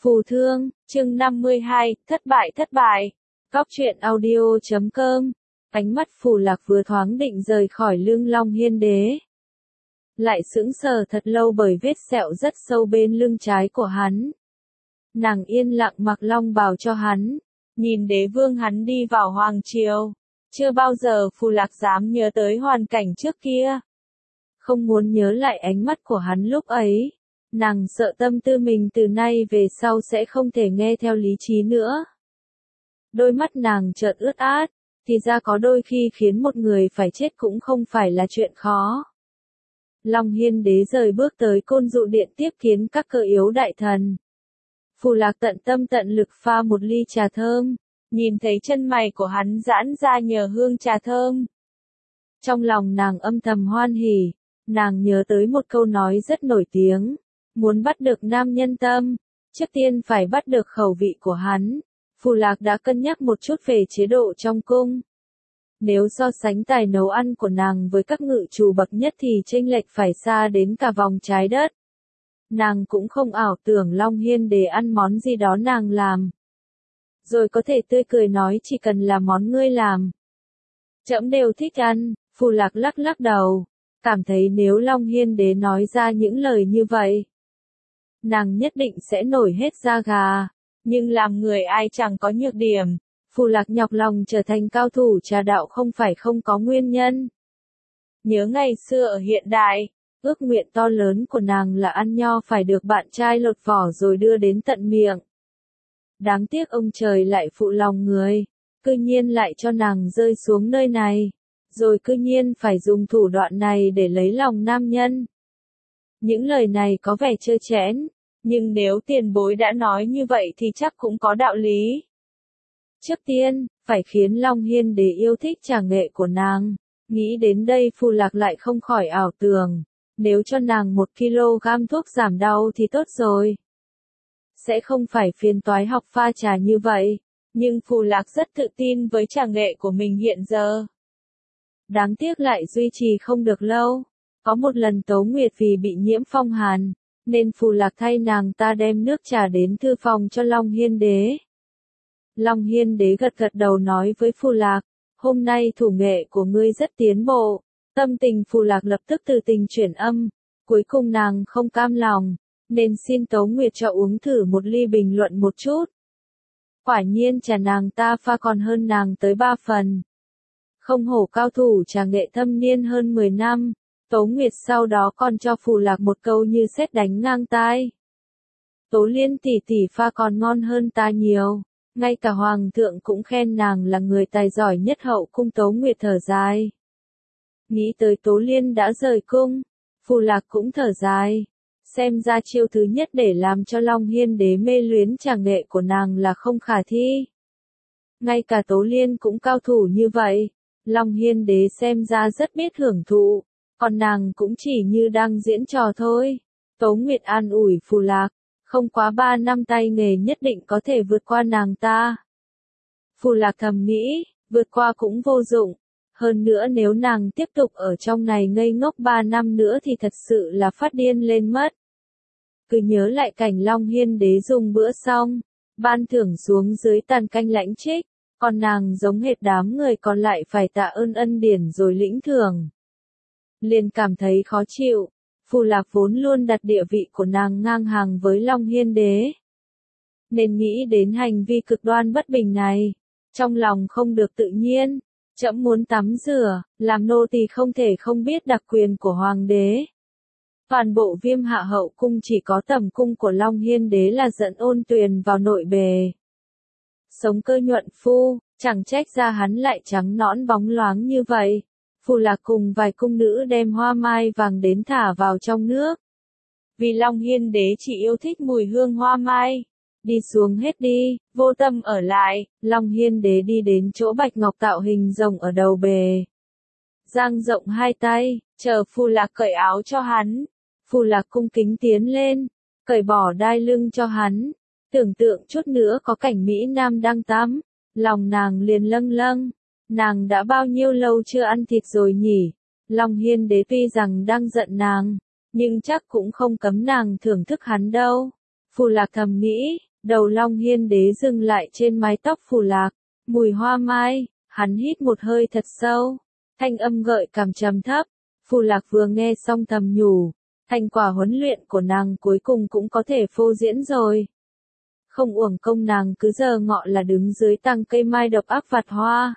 Phù thương, chương 52, thất bại. Cóc truyện audio.com. Ánh mắt Phù Lạc vừa thoáng định rời khỏi lưng Long Hiên Đế. Lại sững sờ thật lâu bởi vết sẹo rất sâu bên lưng trái của hắn. Nàng yên lặng mặc long bào cho hắn. Nhìn đế vương hắn đi vào hoàng triều. Chưa bao giờ Phù Lạc dám nhớ tới hoàn cảnh trước kia. Không muốn nhớ lại ánh mắt của hắn lúc ấy. Nàng sợ tâm tư mình từ nay về sau sẽ không thể nghe theo lý trí nữa. Đôi mắt nàng chợt ướt át, thì ra có đôi khi khiến một người phải chết cũng không phải là chuyện khó. Long Hiên Đế rời bước tới Côn Dụ Điện tiếp kiến các cơ yếu đại thần. Phù Lạc tận tâm tận lực pha một ly trà thơm, nhìn thấy chân mày của hắn giãn ra nhờ hương trà thơm. Trong lòng nàng âm thầm hoan hỉ, nàng nhớ tới một câu nói rất nổi tiếng. Muốn bắt được nam nhân tâm, trước tiên phải bắt được khẩu vị của hắn. Phù Lạc đã cân nhắc một chút về chế độ trong cung. Nếu so sánh tài nấu ăn của nàng với các ngự chủ bậc nhất thì chênh lệch phải xa đến cả vòng trái đất. Nàng cũng không ảo tưởng Long Hiên Đế ăn món gì đó nàng làm. Rồi có thể tươi cười nói chỉ cần là món ngươi làm. Trẫm đều thích ăn, Phù Lạc lắc lắc đầu. Cảm thấy nếu Long Hiên Đế nói ra những lời như vậy, nàng nhất định sẽ nổi hết da gà. Nhưng làm người ai chẳng có nhược điểm. Phù Lạc nhọc lòng trở thành cao thủ trà đạo không phải không có nguyên nhân. Nhớ ngày xưa ở hiện đại, ước nguyện to lớn của nàng là ăn nho phải được bạn trai lột vỏ rồi đưa đến tận miệng. Đáng tiếc ông trời lại phụ lòng người, cư nhiên lại cho nàng rơi xuống nơi này, rồi cư nhiên phải dùng thủ đoạn này để lấy lòng nam nhân. Những lời này có vẻ trơ trẽn, nhưng nếu tiền bối đã nói như vậy thì chắc cũng có đạo lý. Trước tiên, phải khiến Long Hiên Đế yêu thích trà nghệ của nàng. Nghĩ đến đây Phù Lạc lại không khỏi ảo tưởng. Nếu cho nàng 1 kg thuốc giảm đau thì tốt rồi. Sẽ không phải phiền toái học pha trà như vậy. Nhưng Phù Lạc rất tự tin với trà nghệ của mình hiện giờ. Đáng tiếc lại duy trì không được lâu. Có một lần Tố Nguyệt vì bị nhiễm phong hàn, nên Phù Lạc thay nàng ta đem nước trà đến thư phòng cho Long Hiên Đế. Long Hiên Đế gật gật đầu nói với Phù Lạc, hôm nay thủ nghệ của ngươi rất tiến bộ. Tâm tình Phù Lạc lập tức từ tình chuyển âm, cuối cùng nàng không cam lòng, nên xin Tố Nguyệt cho uống thử một ly bình luận một chút. Quả nhiên trà nàng ta pha còn hơn nàng tới 3 phần. Không hổ cao thủ trà nghệ thâm niên hơn 10 năm. Tố Nguyệt sau đó còn cho Phù Lạc một câu như sét đánh ngang tai. Tố Liên tỷ tỷ pha còn ngon hơn ta nhiều. Ngay cả Hoàng thượng cũng khen nàng là người tài giỏi nhất hậu cung. Tố Nguyệt thở dài. Nghĩ tới Tố Liên đã rời cung, Phù Lạc cũng thở dài. Xem ra chiêu thứ nhất để làm cho Long Hiên Đế mê luyến trà nghệ của nàng là không khả thi. Ngay cả Tố Liên cũng cao thủ như vậy, Long Hiên Đế xem ra rất biết hưởng thụ. Còn nàng cũng chỉ như đang diễn trò thôi. Tố Nguyệt an ủi Phù Lạc, không quá 3 năm tay nghề nhất định có thể vượt qua nàng ta. Phù Lạc thầm nghĩ, vượt qua cũng vô dụng. Hơn nữa nếu nàng tiếp tục ở trong này ngây ngốc 3 năm nữa thì thật sự là phát điên lên mất. Cứ nhớ lại cảnh Long Hiên Đế dùng bữa xong, ban thưởng xuống dưới tàn canh lãnh trích, còn nàng giống hệt đám người còn lại phải tạ ơn ân điển rồi lĩnh thưởng. Liền cảm thấy khó chịu. Phù Lạc vốn luôn đặt địa vị của nàng ngang hàng với Long Hiên Đế, nên nghĩ đến hành vi cực đoan bất bình này, trong lòng không được tự nhiên. Trẫm muốn tắm rửa, làm nô tỳ không thể không biết đặc quyền của Hoàng đế. Toàn bộ Viêm Hạ hậu cung chỉ có tầm cung của Long Hiên Đế là dẫn Ôn Tuyền vào nội bề. Sống cơ nhuận phu, chẳng trách ra hắn lại trắng nõn bóng loáng như vậy. Phù Lạc cùng vài cung nữ đem hoa mai vàng đến thả vào trong nước. Vì Long Hiên Đế chỉ yêu thích mùi hương hoa mai. Đi xuống hết đi, vô tâm ở lại. Long Hiên Đế đi đến chỗ Bạch Ngọc tạo hình rồng ở đầu bề. Dang rộng hai tay, chờ Phù Lạc cởi áo cho hắn. Phù Lạc cung kính tiến lên, cởi bỏ đai lưng cho hắn. Tưởng tượng chút nữa có cảnh Mỹ Nam đang tắm, lòng nàng liền lâng lâng. Nàng đã bao nhiêu lâu chưa ăn thịt rồi nhỉ? Long Hiên Đế tuy rằng đang giận nàng, nhưng chắc cũng không cấm nàng thưởng thức hắn đâu. Phù Lạc thầm nghĩ, Đầu Long Hiên Đế dừng lại trên mái tóc Phù Lạc, mùi hoa mai, hắn hít một hơi thật sâu, thanh âm gợi cảm trầm thấp. Phù Lạc vừa nghe xong thầm nhủ, thành quả huấn luyện của nàng cuối cùng cũng có thể phô diễn rồi. Không uổng công nàng cứ giờ ngọ là đứng dưới tàng cây mai độc ác vặt hoa.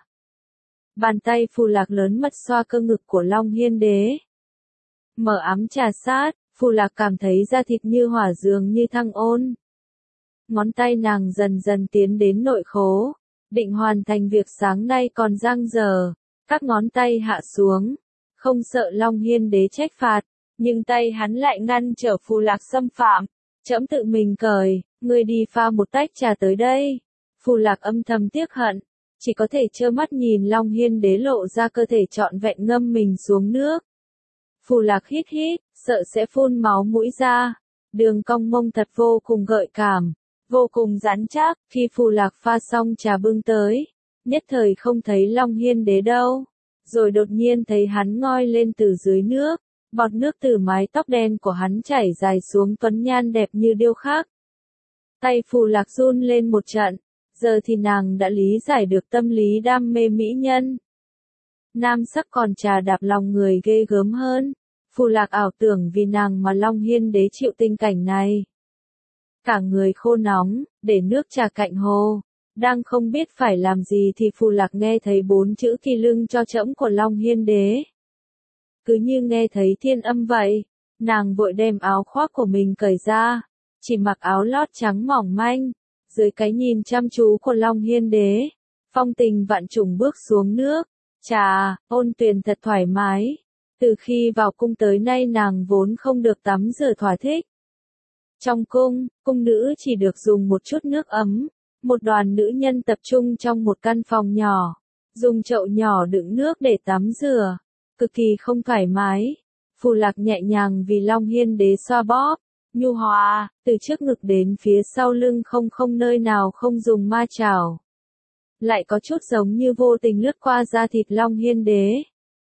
Bàn tay Phù Lạc lớn mật xoa cơ ngực của Long Hiên Đế. Mở ấm trà sát, Phù Lạc cảm thấy da thịt như hỏa dường như thăng ôn. Ngón tay nàng dần dần tiến đến nội khố, định hoàn thành việc sáng nay còn dang dở, các ngón tay hạ xuống, không sợ Long Hiên Đế trách phạt, nhưng tay hắn lại ngăn trở Phù Lạc xâm phạm. Trẫm tự mình cởi, ngươi đi pha một tách trà tới đây. Phù Lạc âm thầm tiếc hận, chỉ có thể trơ mắt nhìn Long Hiên Đế lộ ra cơ thể trọn vẹn ngâm mình xuống nước. Phù Lạc hít hít, sợ sẽ phun máu mũi ra. Đường cong mông thật vô cùng gợi cảm, vô cùng rắn chắc. Khi Phù Lạc pha xong trà bưng tới, nhất thời không thấy Long Hiên Đế đâu, rồi đột nhiên thấy hắn ngoi lên từ dưới nước, bọt nước từ mái tóc đen của hắn chảy dài xuống tuấn nhan đẹp như điêu khắc. Tay Phù Lạc run lên một trận, giờ thì nàng đã lý giải được tâm lý đam mê mỹ nhân. Nam sắc còn trà đạp lòng người ghê gớm hơn. Phù Lạc ảo tưởng vì nàng mà Long Hiên Đế chịu tình cảnh này. Cả người khô nóng, để nước trà cạnh hồ, đang không biết phải làm gì thì Phù Lạc nghe thấy 4 chữ kỳ lưng cho trẫm của Long Hiên Đế. Cứ như nghe thấy thiên âm vậy, nàng vội đem áo khoác của mình cởi ra, chỉ mặc áo lót trắng mỏng manh, dưới cái nhìn chăm chú của Long Hiên Đế, phong tình vạn trùng bước xuống nước. Chà, ôn tuyền thật thoải mái. Từ khi vào cung tới nay nàng vốn không được tắm rửa thỏa thích. Trong cung, cung nữ chỉ được dùng một chút nước ấm. Một đoàn nữ nhân tập trung trong một căn phòng nhỏ, dùng chậu nhỏ đựng nước để tắm rửa, cực kỳ không thoải mái. Phù Lạc nhẹ nhàng vì Long Hiên Đế xoa bóp, nhu hòa, từ trước ngực đến phía sau lưng không nơi nào không dùng ma chảo. Lại có chút giống như vô tình lướt qua da thịt Long Hiên Đế.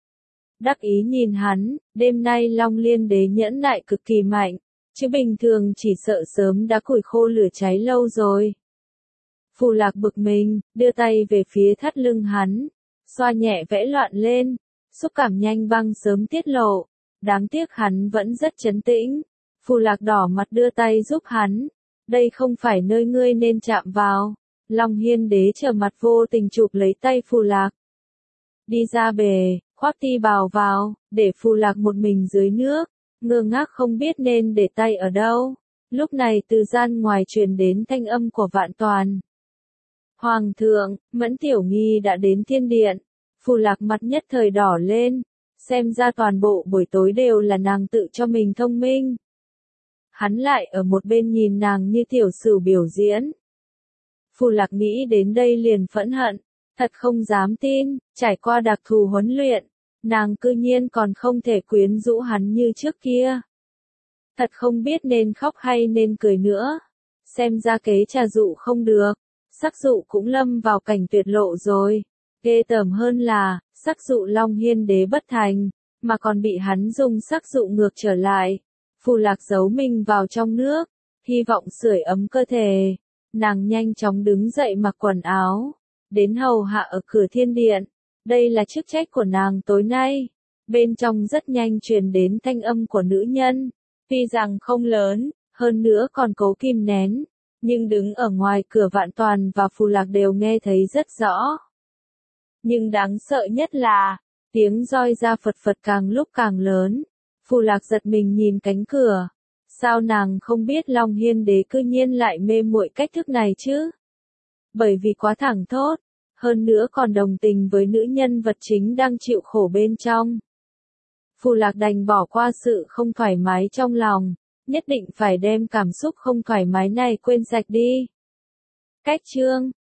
Đắc ý nhìn hắn, đêm nay Long Hiên Đế nhẫn nại cực kỳ mạnh, chứ bình thường chỉ sợ sớm đã củi khô lửa cháy lâu rồi. Phù Lạc bực mình, đưa tay về phía thắt lưng hắn, xoa nhẹ vẽ loạn lên, xúc cảm nhanh băng sớm tiết lộ. Đáng tiếc hắn vẫn rất trấn tĩnh. Phù Lạc đỏ mặt đưa tay giúp hắn. Đây không phải nơi ngươi nên chạm vào. Long Hiên Đế trở mặt vô tình chụp lấy tay Phù Lạc. Đi ra bề, khoác ti bào vào, để Phù Lạc một mình dưới nước, ngơ ngác không biết nên để tay ở đâu. Lúc này từ gian ngoài truyền đến thanh âm của Vạn Toàn. Hoàng thượng, Mẫn Tiểu Nghi đã đến thiên điện. Phù Lạc mặt nhất thời đỏ lên, xem ra toàn bộ buổi tối đều là nàng tự cho mình thông minh. Hắn lại ở một bên nhìn nàng như tiểu sử biểu diễn. Phù Lạc nghĩ đến đây liền phẫn hận, thật không dám tin, trải qua đặc thù huấn luyện, nàng cư nhiên còn không thể quyến rũ hắn như trước kia. Thật không biết nên khóc hay nên cười nữa, xem ra kế trà dụ không được, sắc dụ cũng lâm vào cảnh tuyệt lộ rồi. Ghê tởm hơn là, sắc dụ Long Hiên Đế bất thành, mà còn bị hắn dùng sắc dụ ngược trở lại. Phù Lạc giấu mình vào trong nước, hy vọng sưởi ấm cơ thể. Nàng nhanh chóng đứng dậy mặc quần áo, đến hầu hạ ở cửa thiên điện. Đây là chức trách của nàng tối nay. Bên trong rất nhanh truyền đến thanh âm của nữ nhân, tuy rằng không lớn, hơn nữa còn cố kìm nén, nhưng đứng ở ngoài cửa Vạn Toàn và Phù Lạc đều nghe thấy rất rõ. Nhưng đáng sợ nhất là, tiếng roi ra phật phật càng lúc càng lớn. Phù Lạc giật mình nhìn cánh cửa. Sao nàng không biết Long Hiên Đế cư nhiên lại mê muội cách thức này chứ? Bởi vì quá thẳng thốt, hơn nữa còn đồng tình với nữ nhân vật chính đang chịu khổ bên trong. Phù Lạc đành bỏ qua sự không thoải mái trong lòng, nhất định phải đem cảm xúc không thoải mái này quên sạch đi. Cách chương